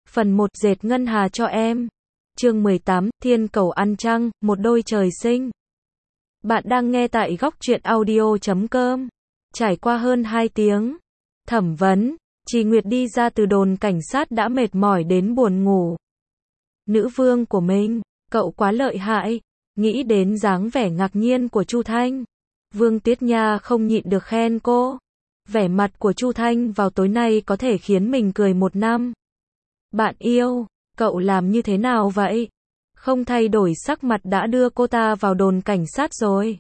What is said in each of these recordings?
Phần 1 dệt ngân hà cho em. Chương 18, Thiên cầu ăn trăng, một đôi trời sinh. Bạn đang nghe tại góc truyện audio.com. Trải qua hơn 2 tiếng thẩm vấn, Trì Nguyệt đi ra từ đồn cảnh sát đã mệt mỏi đến buồn ngủ. Nữ vương của mình, cậu quá lợi hại. Nghĩ đến dáng vẻ ngạc nhiên của Chu Thanh, Vương Tiết Nha không nhịn được khen cô. Vẻ mặt của Chu Thanh vào tối nay có thể khiến mình cười một năm. Bạn yêu, cậu làm như thế nào vậy? Không thay đổi sắc mặt đã đưa cô ta vào đồn cảnh sát rồi.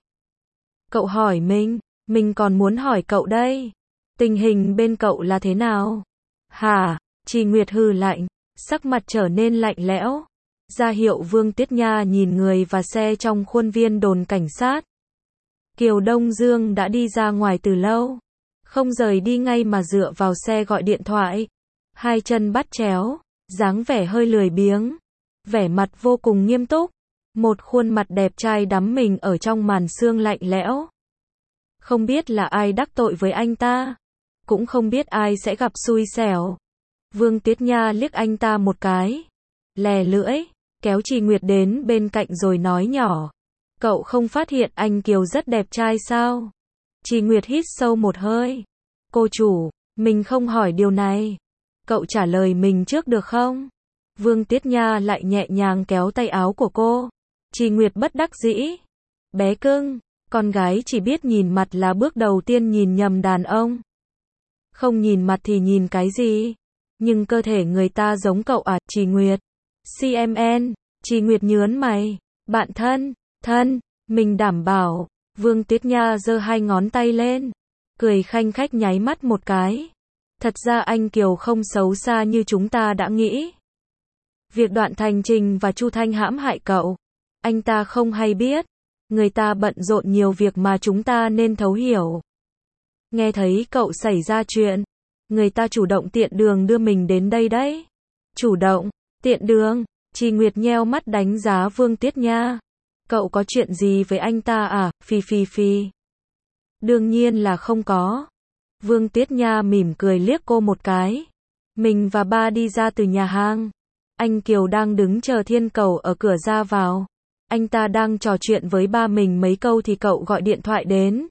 Cậu hỏi mình còn muốn hỏi cậu đây. Tình hình bên cậu là thế nào? Hả? Trì Nguyệt hừ lạnh, sắc mặt trở nên lạnh lẽo. Ra hiệu Vương Tiết Nha nhìn người và xe trong khuôn viên đồn cảnh sát. Kiều Đông Dương đã đi ra ngoài từ lâu. Không rời đi ngay mà dựa vào xe gọi điện thoại. Hai chân bắt chéo, dáng vẻ hơi lười biếng. Vẻ mặt vô cùng nghiêm túc. Một khuôn mặt đẹp trai đắm mình ở trong màn sương lạnh lẽo. Không biết là ai đắc tội với anh ta. Cũng không biết ai sẽ gặp xui xẻo. Vương Tiết Nha liếc anh ta một cái. Lè lưỡi, kéo Trì Nguyệt đến bên cạnh rồi nói nhỏ. Cậu không phát hiện anh Kiều rất đẹp trai sao? Trì Nguyệt hít sâu một hơi. Cô chủ, mình không hỏi điều này. Cậu trả lời mình trước được không? Vương Tiết Nha lại nhẹ nhàng kéo tay áo của cô. Trì Nguyệt bất đắc dĩ. Bé cưng, con gái chỉ biết nhìn mặt là bước đầu tiên nhìn nhầm đàn ông. Không nhìn mặt thì nhìn cái gì? Nhưng cơ thể người ta giống cậu à, Trì Nguyệt? CMN, Trì Nguyệt nhớn mày. Bạn thân, mình đảm bảo. Vương Tiết Nha giơ hai ngón tay lên. Cười khanh khách nháy mắt một cái. Thật ra anh Kiều không xấu xa như chúng ta đã nghĩ. Việc Đoạn Thành Trình và Chu Thanh hãm hại cậu, anh ta không hay biết. Người ta bận rộn nhiều việc mà chúng ta nên thấu hiểu. Nghe thấy cậu xảy ra chuyện, người ta chủ động tiện đường đưa mình đến đây đấy. Chủ động, tiện đường, Trì Nguyệt nheo mắt đánh giá Vương Tiết Nha. Cậu có chuyện gì với anh ta à, phi. Đương nhiên là không có. Vương Tiết Nha mỉm cười liếc cô một cái. Mình và ba đi ra từ nhà hàng. Anh Kiều đang đứng chờ Thiên cầu ở cửa ra vào. Anh ta đang trò chuyện với ba mình mấy câu thì cậu gọi điện thoại đến.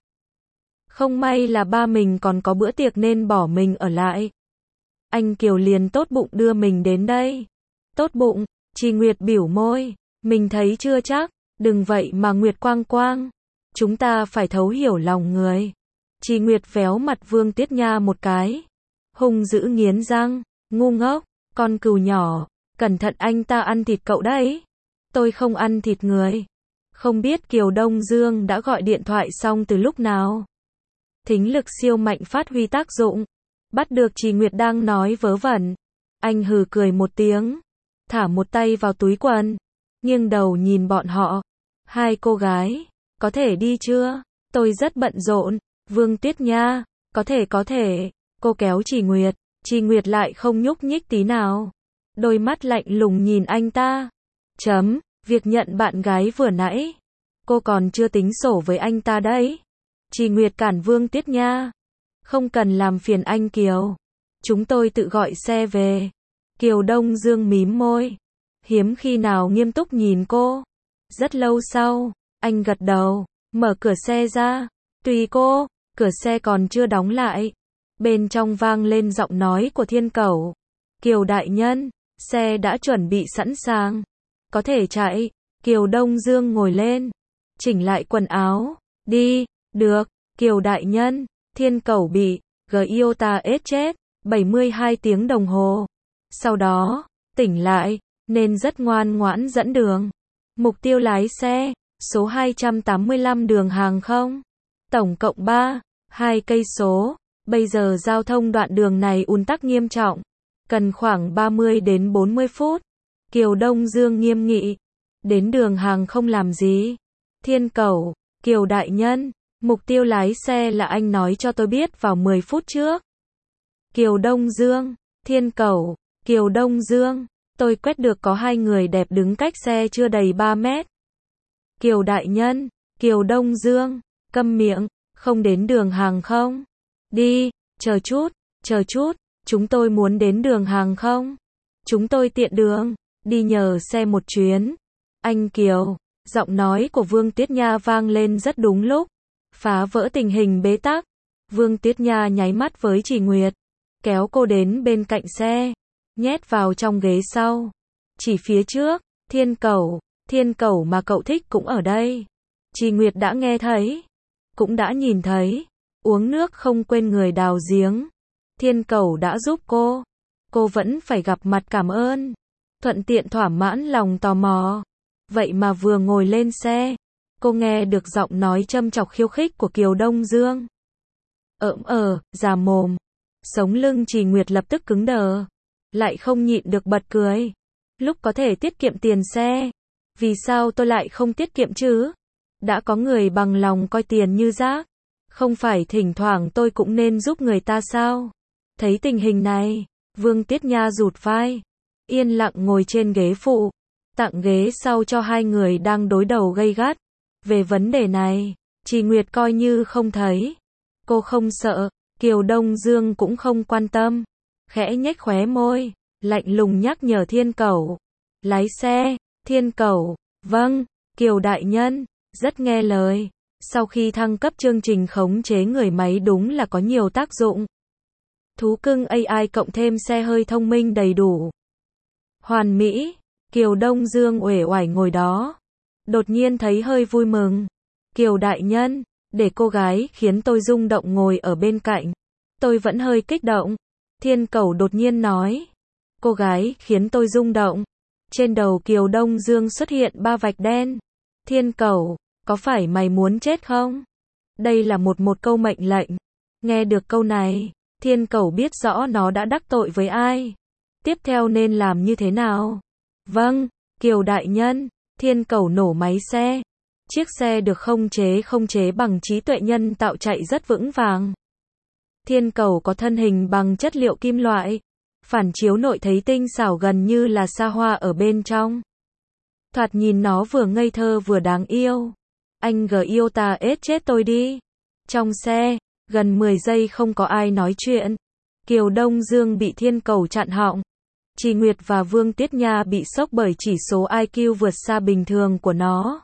Không may là ba mình còn có bữa tiệc nên bỏ mình ở lại. Anh Kiều liền tốt bụng đưa mình đến đây. Tốt bụng, Trì Nguyệt biểu môi. Mình thấy chưa chắc, đừng vậy mà Nguyệt Quang Quang. Chúng ta phải thấu hiểu lòng người. Trì Nguyệt véo mặt Vương Tiết Nha một cái. Hung dữ nghiến răng, ngu ngốc, con cừu nhỏ, cẩn thận anh ta ăn thịt cậu đấy. Tôi không ăn thịt người. Không biết Kiều Đông Dương đã gọi điện thoại xong từ lúc nào. Thính lực siêu mạnh phát huy tác dụng. Bắt được Trì Nguyệt đang nói vớ vẩn. Anh hừ cười một tiếng. Thả một tay vào túi quần. Nghiêng đầu nhìn bọn họ. Hai cô gái, có thể đi chưa? Tôi rất bận rộn. Vương Tiết Nha, có thể. Cô kéo Trì Nguyệt. Trì Nguyệt lại không nhúc nhích tí nào. Đôi mắt lạnh lùng nhìn anh ta. Việc nhận bạn gái vừa nãy. Cô còn chưa tính sổ với anh ta đấy. Trì Nguyệt cản Vương Tiết Nha. Không cần làm phiền anh Kiều. Chúng tôi tự gọi xe về. Kiều Đông Dương mím môi. Hiếm khi nào nghiêm túc nhìn cô. Rất lâu sau, anh gật đầu, mở cửa xe ra. Tùy cô, cửa xe còn chưa đóng lại. Bên trong vang lên giọng nói của Thiên cầu. Kiều đại nhân, xe đã chuẩn bị sẵn sàng. Có thể chạy. Kiều Đông Dương ngồi lên. Chỉnh lại quần áo. Đi, được, Kiều đại nhân. Thiên cầu bị Giota chết 72 tiếng đồng hồ. Sau đó, tỉnh lại, nên rất ngoan ngoãn dẫn đường. Mục tiêu lái xe, số 285 đường hàng không. Tổng cộng 2 cây số. Bây giờ giao thông đoạn đường này ùn tắc nghiêm trọng. Cần khoảng 30 đến 40 phút. Kiều Đông Dương nghiêm nghị. Đến đường hàng không làm gì? Thiên cầu, Kiều đại nhân, mục tiêu lái xe là anh nói cho tôi biết vào 10 phút trước. Kiều Đông Dương, Thiên cầu, Kiều Đông Dương, tôi quét được có 2 người đẹp đứng cách xe chưa đầy 3 mét. Kiều đại nhân, Kiều Đông Dương, câm miệng, không đến đường hàng không. Đi, chờ chút, chúng tôi muốn đến đường hàng không. Chúng tôi tiện đường, đi nhờ xe một chuyến. Anh Kiều, giọng nói của Vương Tiết Nha vang lên rất đúng lúc, phá vỡ tình hình bế tắc. Vương Tiết Nha nháy mắt với Trì Nguyệt, kéo cô đến bên cạnh xe, nhét vào trong ghế sau. Chỉ phía trước, Thiên Cẩu mà cậu thích cũng ở đây. Trì Nguyệt đã nghe thấy, cũng đã nhìn thấy, uống nước không quên người đào giếng. Thiên Cẩu đã giúp cô vẫn phải gặp mặt cảm ơn, thuận tiện thỏa mãn lòng tò mò. Vậy mà vừa ngồi lên xe, cô nghe được giọng nói châm chọc khiêu khích của Kiều Đông Dương. Già mồm. Sống lưng Trì Nguyệt lập tức cứng đờ, lại không nhịn được bật cười. Lúc có thể tiết kiệm tiền xe, vì sao tôi lại không tiết kiệm chứ? Đã có người bằng lòng coi tiền như rác, không phải thỉnh thoảng tôi cũng nên giúp người ta sao? Thấy tình hình này, Vương Tiết Nha rụt vai, yên lặng ngồi trên ghế phụ, tặng ghế sau cho hai người đang đối đầu gay gắt. Về vấn đề này, Trì Nguyệt coi như không thấy. Cô không sợ, Kiều Đông Dương cũng không quan tâm. Khẽ nhếch khóe môi, lạnh lùng nhắc nhở Thiên Cẩu. Lái xe. Thiên Cẩu, vâng, Kiều đại nhân, rất nghe lời. Sau khi thăng cấp chương trình khống chế người máy đúng là có nhiều tác dụng. Thú cưng AI cộng thêm xe hơi thông minh đầy đủ. Hoàn mỹ. Kiều Đông Dương uể oải ngồi đó, đột nhiên thấy hơi vui mừng. Kiều đại nhân, để cô gái khiến tôi rung động ngồi ở bên cạnh, tôi vẫn hơi kích động. Thiên Cẩu đột nhiên nói. Cô gái khiến tôi rung động. Trên đầu Kiều Đông Dương xuất hiện 3 vạch đen. Thiên Cẩu, có phải mày muốn chết không? Đây là một câu mệnh lệnh. Nghe được câu này, Thiên Cẩu biết rõ nó đã đắc tội với ai. Tiếp theo nên làm như thế nào? Vâng, Kiều đại nhân. Thiên Cẩu nổ máy xe. Chiếc xe được khống chế bằng trí tuệ nhân tạo chạy rất vững vàng. Thiên Cẩu có thân hình bằng chất liệu kim loại, phản chiếu nội thấy tinh xảo gần như là xa hoa ở bên trong. Thoạt nhìn nó vừa ngây thơ vừa đáng yêu. Anh yêu ta chết tôi đi. Trong xe, gần 10 giây không có ai nói chuyện. Kiều Đông Dương bị Thiên Cẩu chặn họng. Trì Nguyệt và Vương Tiết Nha bị sốc bởi chỉ số IQ vượt xa bình thường của nó.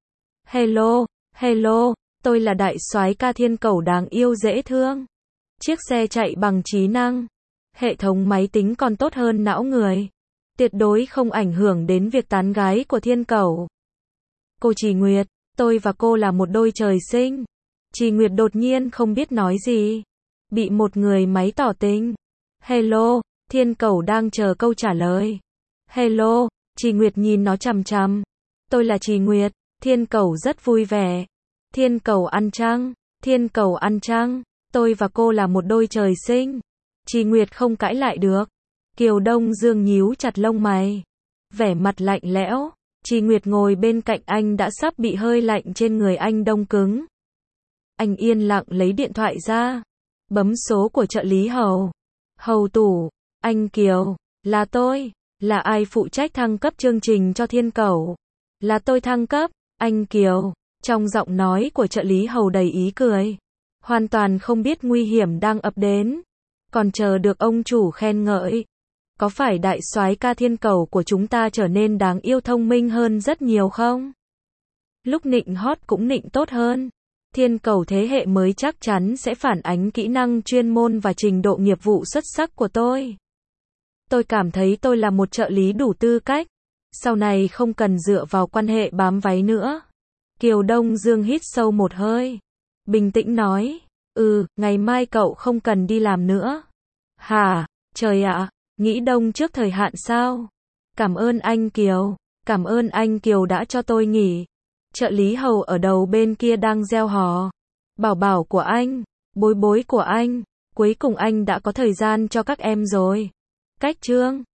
Hello, tôi là đại soái ca Thiên Cẩu đáng yêu dễ thương. Chiếc xe chạy bằng trí năng. Hệ thống máy tính còn tốt hơn não người. Tuyệt đối không ảnh hưởng đến việc tán gái của Thiên Cẩu. Cô Trì Nguyệt, tôi và cô là một đôi trời sinh. Trì Nguyệt đột nhiên không biết nói gì. Bị một người máy tỏ tình. Hello, Thiên Cẩu đang chờ câu trả lời. Hello, Trì Nguyệt nhìn nó chằm chằm. Tôi là Trì Nguyệt. Thiên Cẩu rất vui vẻ. Thiên Cẩu ăn trăng. Thiên Cẩu ăn trăng. Tôi và cô là một đôi trời sinh. Trì Nguyệt không cãi lại được. Kiều Đông Dương nhíu chặt lông mày, vẻ mặt lạnh lẽo. Trì Nguyệt ngồi bên cạnh anh đã sắp bị hơi lạnh trên người anh đông cứng. Anh yên lặng lấy điện thoại ra, bấm số của trợ lý Hầu. Hầu Tủ, anh Kiều, là tôi. Là ai phụ trách thăng cấp chương trình cho Thiên Cẩu? Là tôi thăng cấp, anh Kiều. Trong giọng nói của trợ lý Hầu đầy ý cười, hoàn toàn không biết nguy hiểm đang ập đến, còn chờ được ông chủ khen ngợi. Có phải đại soái ca Thiên Cẩu của chúng ta trở nên đáng yêu thông minh hơn rất nhiều không? Lúc nịnh hót cũng nịnh tốt hơn. Thiên Cẩu thế hệ mới chắc chắn sẽ phản ánh kỹ năng chuyên môn và trình độ nghiệp vụ xuất sắc của tôi. Tôi cảm thấy tôi là một trợ lý đủ tư cách. Sau này không cần dựa vào quan hệ bám váy nữa. Kiều Đông Dương hít sâu một hơi, bình tĩnh nói. Ngày mai cậu không cần đi làm nữa. Hả? Trời ạ, nghỉ đông trước thời hạn sao? Cảm ơn anh Kiều. Cảm ơn anh Kiều đã cho tôi nghỉ. Trợ lý Hầu ở đầu bên kia đang reo hò. Bảo bảo của anh, bối bối của anh, cuối cùng anh đã có thời gian cho các em rồi. Cách chương